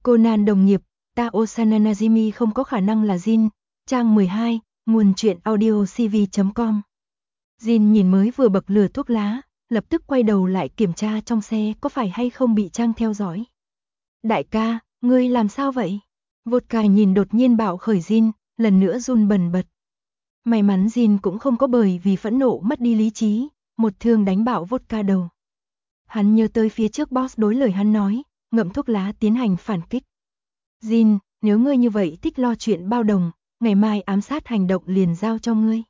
Conan đồng nghiệp, Tao Sananajimi không có khả năng là Jin, trang 12, nguồn truyện audio cv.com. Jin nhìn mới vừa bậc lửa thuốc lá, lập tức quay đầu lại kiểm tra trong xe có phải hay không bị Trang theo dõi. Đại ca, ngươi làm sao vậy? Vodka nhìn đột nhiên bạo khởi Jin, lần nữa run bần bật. May mắn Jin cũng không có bởi vì phẫn nộ mất đi lý trí, một thương đánh bạo Vodka đầu. Hắn nhớ tới phía trước boss đối lời hắn nói, ngậm thuốc lá tiến hành phản kích. Jin, nếu ngươi như vậy thích lo chuyện bao đồng, ngày mai ám sát hành động liền giao cho ngươi.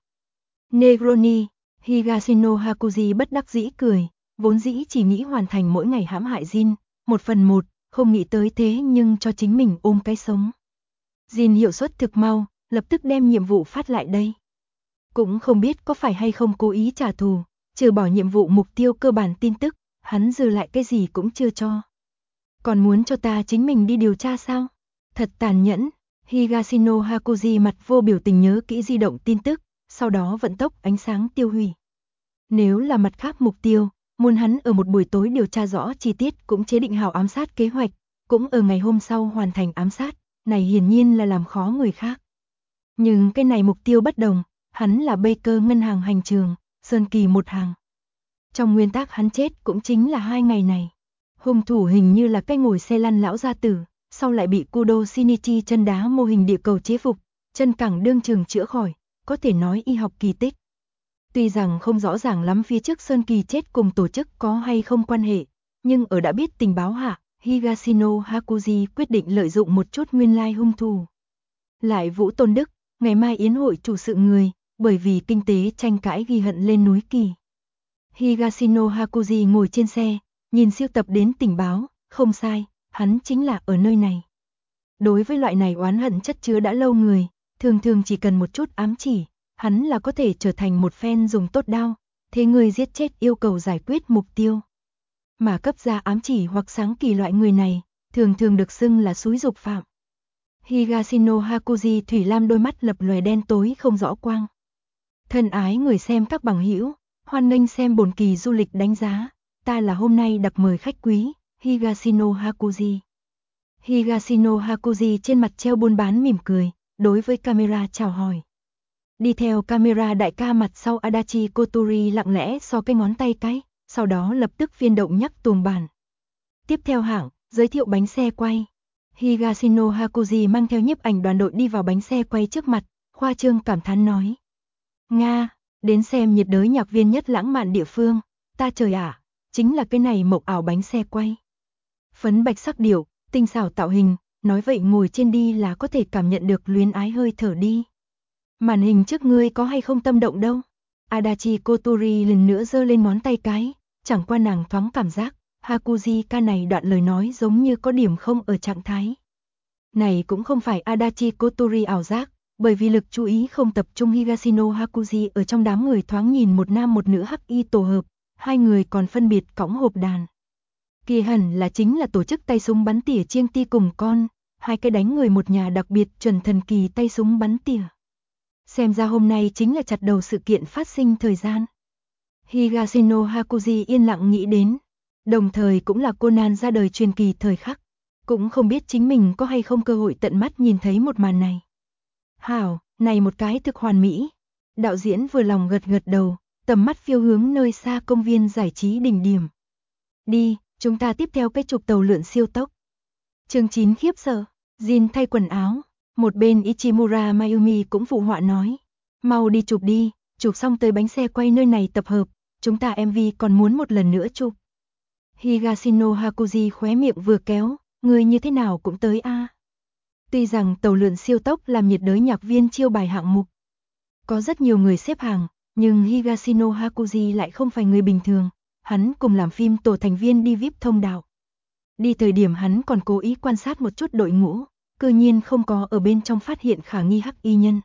Negroni, Higashino Hakuji bất đắc dĩ cười, vốn dĩ chỉ nghĩ hoàn thành mỗi ngày hãm hại Jin, 1/1, không nghĩ tới thế nhưng cho chính mình ôm cái sống. Jin hiệu suất thực mau, lập tức đem nhiệm vụ phát lại đây. Cũng không biết có phải hay không cố ý trả thù, trừ bỏ nhiệm vụ mục tiêu cơ bản tin tức, hắn dư lại cái gì cũng chưa cho. Còn muốn cho ta chính mình đi điều tra sao? Thật tàn nhẫn. Higashino Hakuji mặt vô biểu tình nhớ kỹ di động tin tức, sau đó vận tốc ánh sáng tiêu hủy. Nếu là mặt khác mục tiêu, muốn hắn ở một buổi tối điều tra rõ chi tiết cũng chế định hảo ám sát kế hoạch, cũng ở ngày hôm sau hoàn thành ám sát, này hiển nhiên là làm khó người khác. Nhưng cái này mục tiêu bất đồng, hắn là Baker ngân hàng hành trường, Sơn Kỳ một hàng. Trong nguyên tắc hắn chết cũng chính là 2 ngày này. Hung thủ hình như là cái ngồi xe lăn lão gia tử, sau lại bị Kudo Shinichi chân đá mô hình địa cầu chế phục, chân cẳng đương trường chữa khỏi, có thể nói y học kỳ tích. Tuy rằng không rõ ràng lắm phía trước Sơn Kỳ chết cùng tổ chức có hay không quan hệ, nhưng ở đã biết tình báo hạ, Higashino Hakuji quyết định lợi dụng một chút nguyên lai hung thủ. Lại Vũ Tôn Đức, ngày mai yến hội chủ sự người, bởi vì kinh tế tranh cãi ghi hận lên núi Kỳ. Higashino Hakuji ngồi trên xe, nhìn siêu tập đến tình báo, không sai, hắn chính là ở nơi này. Đối với loại này oán hận chất chứa đã lâu người, thường thường chỉ cần một chút ám chỉ, hắn là có thể trở thành một phen dùng tốt đao, thế người giết chết yêu cầu giải quyết mục tiêu. Mà cấp ra ám chỉ hoặc sáng kỳ loại người này, thường thường được xưng là xúi dục phạm. Higashino Hakuji thủy lam đôi mắt lập lòe đen tối không rõ quang. Thân ái người xem các bằng hữu, hoan nghênh xem bổn kỳ du lịch đánh giá, ta là hôm nay đặc mời khách quý, Higashino Hakuji. Higashino Hakuji trên mặt treo buôn bán mỉm cười, đối với camera chào hỏi. Đi theo camera đại ca mặt sau Adachi Kotori lặng lẽ so cái ngón tay cái, sau đó lập tức phiên động nhắc tuồng bản. Tiếp theo hãng, giới thiệu bánh xe quay. Higashino Hakuji mang theo nhiếp ảnh đoàn đội đi vào bánh xe quay trước mặt, khoa trương cảm thán nói. Nga, đến xem nhiệt đới nhạc viên nhất lãng mạn địa phương, ta trời ạ, chính là cái này mộc ảo bánh xe quay. Phấn bạch sắc điệu, tinh xảo tạo hình, nói vậy ngồi trên đi là có thể cảm nhận được luyến ái hơi thở đi. Màn hình trước ngươi có hay không tâm động đâu? Adachi Kotori lần nữa giơ lên ngón tay cái, chẳng qua nàng thoáng cảm giác, Hakuji ca này đoạn lời nói giống như có điểm không ở trạng thái. Này cũng không phải Adachi Kotori ảo giác, bởi vì lực chú ý không tập trung Higashino Hakuji ở trong đám người thoáng nhìn một nam một nữ hắc y tổ hợp, hai người còn phân biệt cõng hộp đàn. Kia hẳn là chính là tổ chức tay súng bắn tỉa chiêng ti cùng con, hai cái đánh người một nhà đặc biệt chuẩn thần kỳ tay súng bắn tỉa. Xem ra hôm nay chính là chặt đầu sự kiện phát sinh thời gian. Higashino Hakuji yên lặng nghĩ đến, đồng thời cũng là Conan ra đời truyền kỳ thời khắc, cũng không biết chính mình có hay không cơ hội tận mắt nhìn thấy một màn này. Hảo, này một cái thực hoàn mỹ. Đạo diễn vừa lòng gật gật đầu, tầm mắt phiêu hướng nơi xa công viên giải trí đỉnh điểm. Đi, chúng ta tiếp theo cái chụp tàu lượn siêu tốc. Chương 9 khiếp sợ, Jin thay quần áo, một bên Ichimura Mayumi cũng phụ họa nói. Mau đi chụp đi, chụp xong tới bánh xe quay nơi này tập hợp, chúng ta MV còn muốn một lần nữa chụp. Higashino Hakuji khóe miệng vừa kéo, người như thế nào cũng tới a. Tuy rằng tàu lượn siêu tốc làm nhiệt đới nhạc viên chiêu bài hạng mục. Có rất nhiều người xếp hàng, nhưng Higashino Hakuji lại không phải người bình thường, hắn cùng làm phim tổ thành viên đi VIP thông đạo. Đi thời điểm hắn còn cố ý quan sát một chút đội ngũ, cư nhiên không có ở bên trong phát hiện khả nghi hắc y nhân.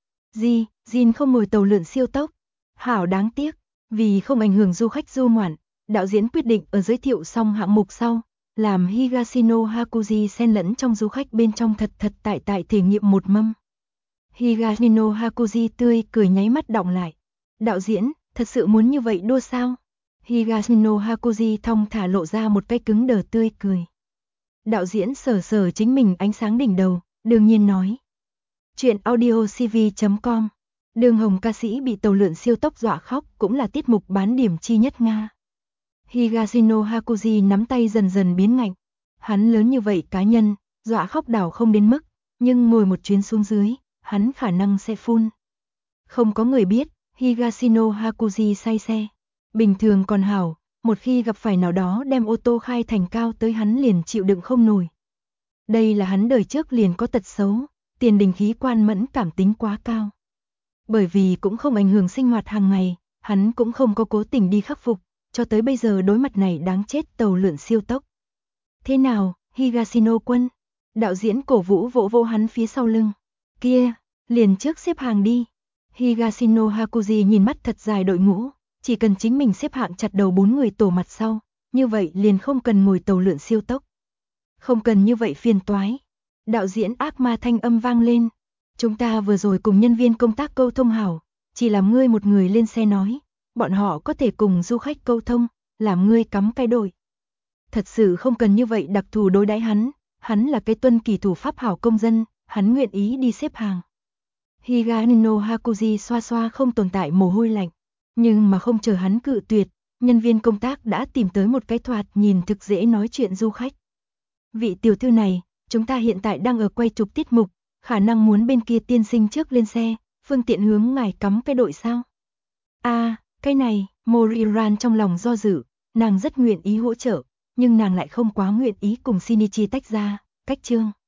Jin không ngồi tàu lượn siêu tốc. Hảo đáng tiếc, vì không ảnh hưởng du khách du ngoạn, đạo diễn quyết định ở giới thiệu xong hạng mục sau, làm Higashino Hakuji xen lẫn trong du khách bên trong thật tại thể nghiệm một mâm. Higashino Hakuji tươi cười nháy mắt đọng lại. Đạo diễn, thật sự muốn như vậy đua sao? Higashino Hakuji thong thả lộ ra một cái cứng đờ tươi cười. Đạo diễn sờ sờ chính mình ánh sáng đỉnh đầu, đương nhiên nói. Chuyện audio cv.com. Đường Hồng ca sĩ bị tàu lượn siêu tốc dọa khóc cũng là tiết mục bán điểm chi nhất Nga. Higashino Hakuji nắm tay dần dần biến ngạnh. Hắn lớn như vậy cá nhân, dọa khóc đảo không đến mức, nhưng ngồi một chuyến xuống dưới, hắn khả năng sẽ phun. Không có người biết, Higashino Hakuji say xe. Bình thường còn hảo, một khi gặp phải nào đó đem ô tô khai thành cao tới hắn liền chịu đựng không nổi. Đây là hắn đời trước liền có tật xấu, tiền đình khí quan mẫn cảm tính quá cao. Bởi vì cũng không ảnh hưởng sinh hoạt hàng ngày, hắn cũng không có cố tình đi khắc phục, cho tới bây giờ đối mặt này đáng chết tàu lượn siêu tốc. Thế nào, Higashino quân? Đạo diễn cổ vũ vỗ vỗ hắn phía sau lưng. Kia, liền trước xếp hàng đi. Higashino Hakuji nhìn mắt thật dài đội ngũ, chỉ cần chính mình xếp hạng chặt đầu 4 người tổ mặt sau, như vậy liền không cần ngồi tàu lượn siêu tốc. Không cần như vậy phiền toái. Đạo diễn ác ma thanh âm vang lên. Chúng ta vừa rồi cùng nhân viên công tác câu thông hảo, chỉ làm ngươi một người lên xe nói, bọn họ có thể cùng du khách câu thông, làm ngươi cắm cái đội. Thật sự không cần như vậy đặc thù đối đãi hắn là cái tuân kỳ thủ pháp hảo công dân, hắn nguyện ý đi xếp hàng. Higashino Hakuji xoa xoa không tồn tại mồ hôi lạnh, nhưng mà không chờ hắn cự tuyệt, nhân viên công tác đã tìm tới một cái thoạt nhìn thực dễ nói chuyện du khách. Vị tiểu thư này, chúng ta hiện tại đang ở quay chụp tiết mục, khả năng muốn bên kia tiên sinh trước lên xe, phương tiện hướng ngài cắm cái đội sao? Cái này, Moriran trong lòng do dự, nàng rất nguyện ý hỗ trợ, nhưng nàng lại không quá nguyện ý cùng Shinichi tách ra, cách chương.